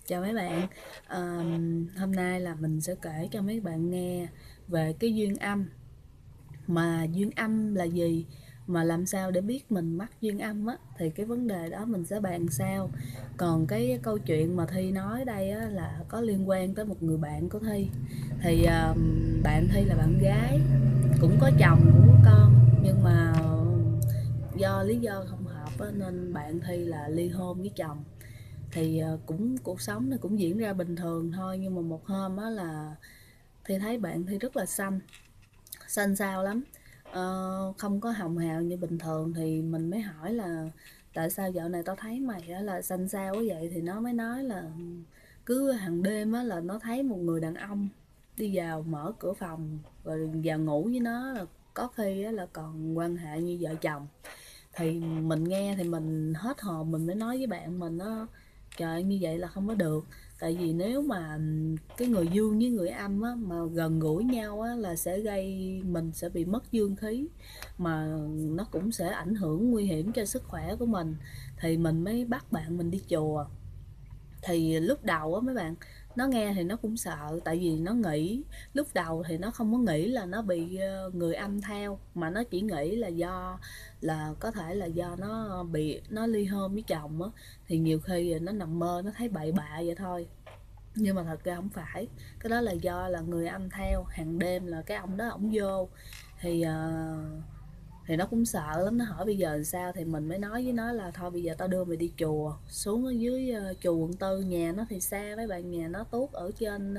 Chào mấy bạn. Hôm nay là mình sẽ kể cho mấy bạn nghe về cái duyên âm. Mà duyên âm là gì? Mà làm sao để biết mình mắc duyên âm á, thì cái vấn đề đó mình sẽ bàn sau. Còn cái câu chuyện mà Thi nói đây á, là có liên quan tới một người bạn của Thi. Thì bạn Thi là bạn gái, cũng có chồng cũng có con, nhưng mà do lý do không hợp á, nên bạn Thi là ly hôn với chồng. Thì cũng cuộc sống nó cũng diễn ra bình thường thôi, nhưng mà một hôm á là Thi thấy bạn Thi rất là xanh, xanh xao lắm. Không có hồng hào như bình thường, thì mình mới hỏi là tại sao dạo này tao thấy mày á là xanh xao quá vậy. Thì nó mới nói là cứ hàng đêm á là nó thấy một người đàn ông đi vào mở cửa phòng rồi vào ngủ với nó, là có khi á là còn quan hệ như vợ chồng. Thì mình nghe thì mình hết hồn, mình mới nói với bạn mình á, trời, như vậy là không có được. Tại vì nếu mà cái người dương với người âm á mà gần gũi nhau á là sẽ gây, mình sẽ bị mất dương khí, mà nó cũng sẽ ảnh hưởng nguy hiểm cho sức khỏe của mình. Thì mình mới bắt bạn mình đi chùa. Thì lúc đầu á mấy bạn, nó nghe thì nó cũng sợ, tại vì nó nghĩ, lúc đầu thì nó không có nghĩ là nó bị người âm theo, mà nó chỉ nghĩ là do, là có thể là do nó bị, nó ly hôn với chồng á, thì nhiều khi nó nằm mơ nó thấy bậy bạ vậy thôi. Nhưng mà thật ra không phải, cái đó là do là người âm theo, hàng đêm là cái ông đó ổng vô. Thì thì nó cũng sợ lắm, nó hỏi bây giờ làm sao. Thì mình mới nói với nó là thôi bây giờ tao đưa mày đi chùa, xuống ở dưới chùa Quận 4. Nhà nó thì xa mấy bạn, nhà nó tuốt ở trên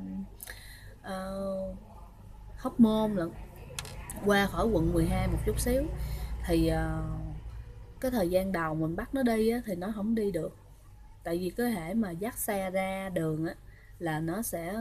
uh, Hóc Môn lận, qua khỏi quận 12 một chút xíu. Thì cái thời gian đầu mình bắt nó đi á, thì nó không đi được. Tại vì cái hệ mà dắt xe ra đường á là nó sẽ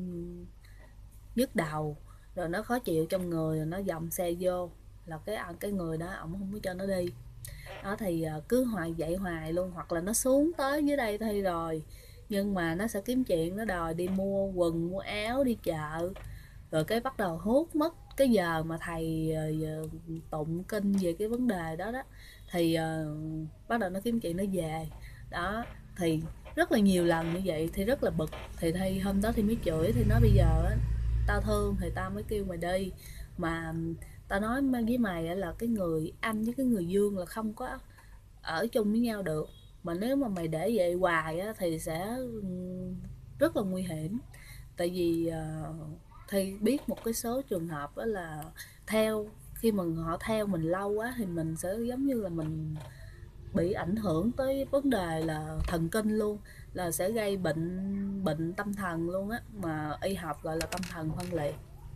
nhức đầu, rồi nó khó chịu trong người, rồi nó dòng xe vô, là cái người đó ổng không có cho nó đi. Đó thì cứ hoài vậy hoài luôn, hoặc là nó xuống tới dưới đây thôi rồi, nhưng mà nó sẽ kiếm chuyện, nó đòi đi mua quần mua áo đi chợ, rồi cái bắt đầu hút mất cái giờ mà thầy tụng kinh về cái vấn đề đó đó. Thì bắt đầu nó kiếm chuyện nó về. Đó thì rất là nhiều lần như vậy, thì rất là bực. Thì thi hôm đó thì mới chửi, thì nói bây giờ á, tao thương thì tao mới kêu mày đi, mà tao nói với mày là cái người anh với cái người dương là không có ở chung với nhau được. Mà nếu mà mày để vậy hoài á thì sẽ rất là nguy hiểm. Tại vì thì biết một cái số trường hợp đó là theo, khi mà họ theo mình lâu quá thì mình sẽ giống như là mình bị ảnh hưởng tới vấn đề là thần kinh luôn, là sẽ gây bệnh bệnh tâm thần luôn á, mà y học gọi là tâm thần phân liệt.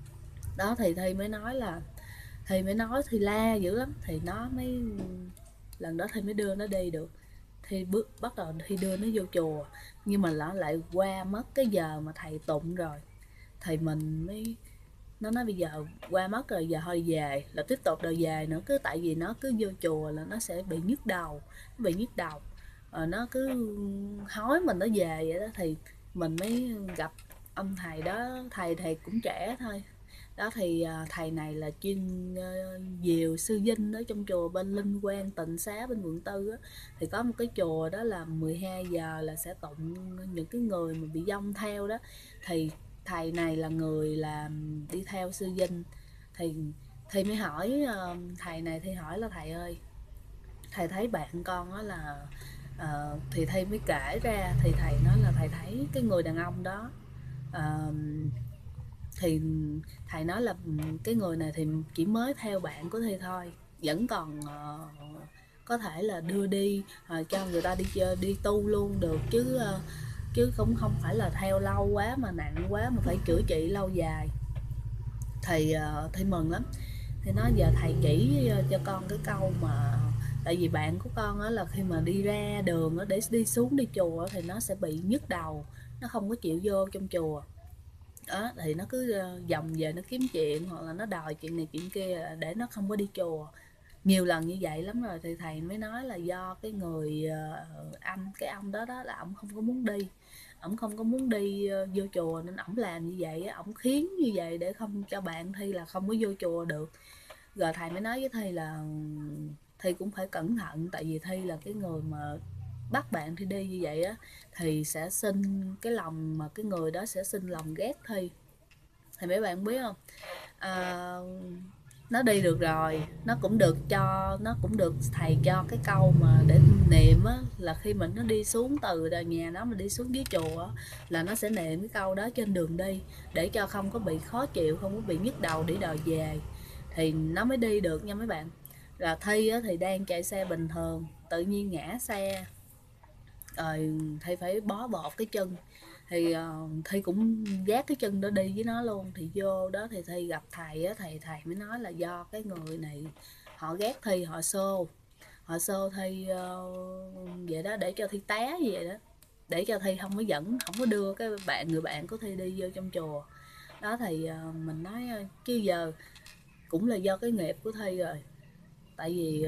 Đó thì Thi mới nói là, thì mới nói thì la dữ lắm, thì nó mới, lần đó thì mới đưa nó đi được. Thì bước bắt đầu thì đưa nó vô chùa, nhưng mà nó lại qua mất cái giờ mà thầy tụng rồi. Thì mình mới, nó nói bây giờ qua mất rồi, giờ thôi về, là tiếp tục đòi về nữa. Cứ tại vì nó cứ vô chùa là nó sẽ bị nhức đầu, nó bị nhức đầu, nó cứ hối mình nó về vậy đó. Thì mình mới gặp ông thầy đó, thầy cũng trẻ thôi. Đó thì thầy này là chuyên diều sư dinh ở trong chùa bên Linh Quang Tịnh Xá bên quận 4 á. Thì có một cái chùa đó là 12 giờ là sẽ tụng những cái người mà bị dông theo đó. Thì thầy này là người làm đi theo sư dinh. Thì mới hỏi thầy này, thì hỏi là thầy ơi, thầy thấy bạn con á là thì thầy mới kể ra. Thì thầy nói là thầy thấy cái người đàn ông đó, ờ, thì thầy nói là cái người này thì chỉ mới theo bạn của Thi thôi, vẫn còn có thể là đưa đi cho người ta đi chơi đi tu luôn được, chứ cũng không phải là theo lâu quá mà nặng quá mà phải chữa trị lâu dài. Thì Thi mừng lắm. Thì nói giờ thầy chỉ cho con cái câu mà, tại vì bạn của con á là khi mà đi ra đường á để đi xuống đi chùa thì nó sẽ bị nhức đầu, nó không có chịu vô trong chùa. Đó thì nó cứ vòng về nó kiếm chuyện, hoặc là nó đòi chuyện này chuyện kia để nó không có đi chùa. Nhiều lần như vậy lắm rồi. Thì thầy mới nói là do cái người cái ông đó đó là ổng không có muốn đi, ổng không có muốn đi vô chùa, nên ổng làm như vậy, ổng khiến như vậy để không cho bạn Thi là không có vô chùa được. Rồi thầy mới nói với Thi là Thi cũng phải cẩn thận, tại vì Thi là cái người mà bắt bạn Thi đi như vậy á thì sẽ sinh cái lòng mà cái người đó sẽ sinh lòng ghét Thi. Thì mấy bạn biết không, à, nó đi được rồi, nó cũng được thầy cho cái câu mà để niệm á, là khi mình nó đi xuống từ nhà nó mà đi xuống dưới chùa á, là nó sẽ niệm cái câu đó trên đường đi để cho không có bị khó chịu, không có bị nhức đầu để đòi về thì nó mới đi được nha mấy bạn. Là Thi á, thì đang chạy xe bình thường tự nhiên ngã xe rồi Thi phải bó bột cái chân thì Thi cũng vác cái chân đó đi với nó luôn. Thì vô đó thì Thi gặp thầy á, thầy mới nói là do cái người này họ ghét Thi, họ xô Thi vậy đó để cho Thi té như vậy đó, để cho Thi không có đưa cái người bạn của Thi đi vô trong chùa đó. Thì mình nói chứ giờ cũng là do cái nghiệp của Thi rồi, tại vì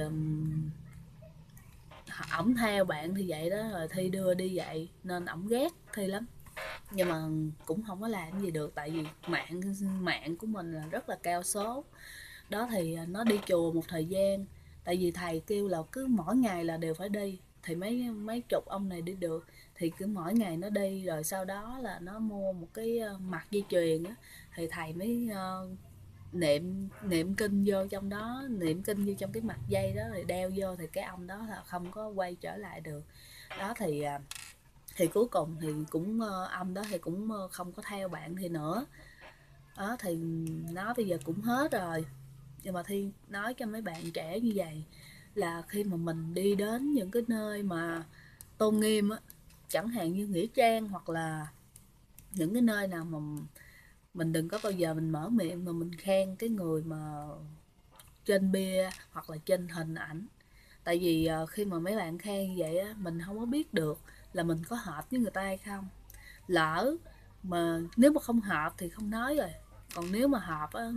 ổng theo bạn thì vậy đó, rồi Thi đưa đi vậy nên ổng ghét Thi lắm. Nhưng mà cũng không có làm gì được, tại vì mạng mạng của mình là rất là cao số đó. Thì nó đi chùa một thời gian, tại vì thầy kêu là cứ mỗi ngày là đều phải đi, thì mấy mấy chục ông này đi được thì cứ mỗi ngày nó đi. Rồi sau đó là nó mua một cái mặt dây chuyền á, thì thầy mới niệm niệm kinh vô trong đó, niệm kinh vô trong cái mặt dây đó rồi đeo vô, thì cái ông đó là không có quay trở lại được đó. Thì cuối cùng thì cũng ông đó thì cũng không có theo bạn Thi nữa đó. Thì nó bây giờ cũng hết rồi. Nhưng mà Thi nói cho mấy bạn trẻ như vậy là khi mà mình đi đến những cái nơi mà tôn nghiêm á, chẳng hạn như nghĩa trang hoặc là những cái nơi nào mà mình đừng có bao giờ mình mở miệng mà mình khen cái người mà trên bia hoặc là trên hình ảnh. Tại vì khi mà mấy bạn khen như vậy á, mình không có biết được là mình có hợp với người ta hay không. Lỡ mà nếu mà không hợp thì không nói rồi, còn nếu mà hợp á,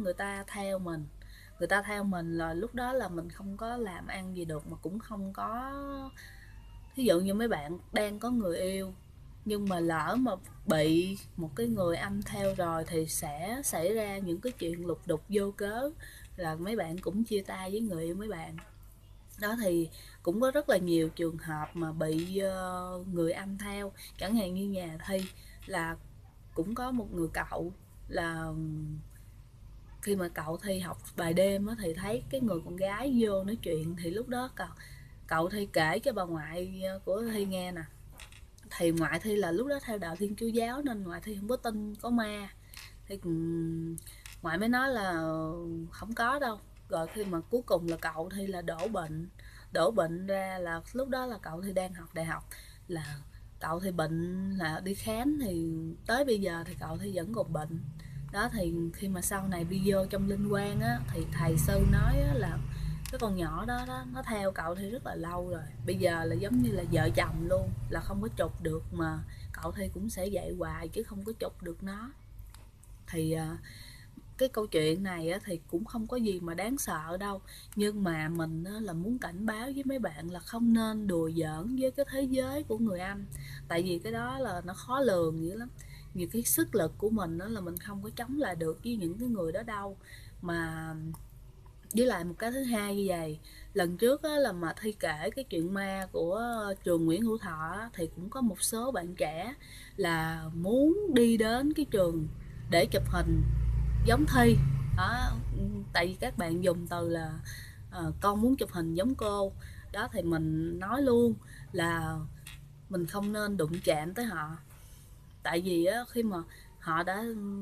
người ta theo mình là lúc đó là mình không có làm ăn gì được, mà cũng không có. Ví dụ như mấy bạn đang có người yêu nhưng mà lỡ mà bị một cái người anh theo rồi thì sẽ xảy ra những cái chuyện lục đục vô cớ, là mấy bạn cũng chia tay với người yêu mấy bạn đó. Thì cũng có rất là nhiều trường hợp mà bị người anh theo, chẳng hạn như nhà Thi là cũng có một người cậu là khi mà cậu Thi học bài đêm á, thì thấy cái người con gái vô nói chuyện, thì lúc đó cậu Thi kể cho bà ngoại của Thi nghe nè. Thì ngoại Thi là lúc đó theo đạo Thiên Chúa giáo nên ngoại Thi không có tin có ma, thì ngoại mới nói là không có đâu. Rồi khi mà cuối cùng là cậu Thi là đổ bệnh ra, là lúc đó là cậu Thi đang học đại học, là cậu Thi bệnh là đi khám, thì tới bây giờ thì cậu Thi vẫn còn bệnh đó. Thì khi mà sau này đi vô trong linh quan á, thì thầy sư nói á, là cái con nhỏ đó nó theo cậu Thi rất là lâu rồi, bây giờ là giống như là vợ chồng luôn, là không có chụp được, mà cậu Thi cũng sẽ dạy hoài chứ không có chụp được nó. Thì cái câu chuyện này á, thì cũng không có gì mà đáng sợ đâu, nhưng mà mình á, là muốn cảnh báo với mấy bạn là không nên đùa giỡn với cái thế giới của người Anh, tại vì cái đó là nó khó lường dữ lắm. Nhiều cái sức lực của mình đó là mình không có chống lại được với những cái người đó đâu. Mà với lại một cái thứ hai như vậy, lần trước á, là mà Thi kể cái chuyện ma của trường Nguyễn Hữu Thọ á, thì cũng có một số bạn trẻ là muốn đi đến cái trường để chụp hình giống Thi đó. Tại vì các bạn dùng từ là con muốn chụp hình giống cô đó, thì mình nói luôn là mình không nên đụng chạm tới họ. Tại vì á, khi mà họ đã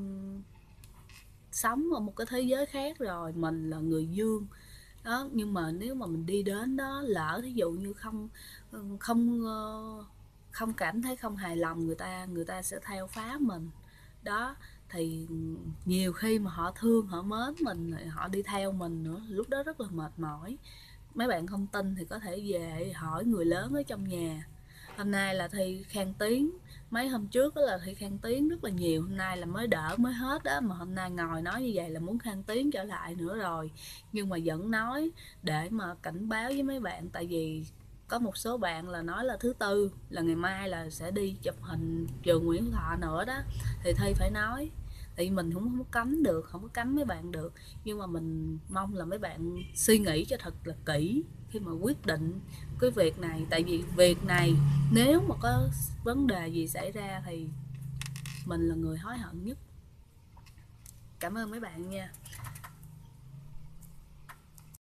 sống ở một cái thế giới khác rồi, mình là người dương đó, nhưng mà nếu mà mình đi đến đó, lỡ thí dụ như không không cảm thấy không hài lòng người ta sẽ theo phá mình đó. Thì nhiều khi mà họ thương họ mến mình, họ đi theo mình nữa, lúc đó rất là mệt mỏi. Mấy bạn không tin thì có thể về hỏi người lớn ở trong nhà. Hôm nay là Thi khang tiếng, mấy hôm trước đó là Thi khang tiếng rất là nhiều, hôm nay là mới đỡ mới hết đó, mà hôm nay ngồi nói như vậy là muốn khang tiếng trở lại nữa rồi. Nhưng mà vẫn nói để mà cảnh báo với mấy bạn, tại vì có một số bạn là nói là thứ tư là ngày mai là sẽ đi chụp hình trường Nguyễn Hữu Thọ nữa đó, thì Thi phải nói. Tại vì mình không có cấm được, không có cấm mấy bạn được, nhưng mà mình mong là mấy bạn suy nghĩ cho thật là kỹ khi mà quyết định cái việc này. Tại vì việc này nếu mà có vấn đề gì xảy ra thì mình là người hối hận nhất. Cảm ơn mấy bạn nha.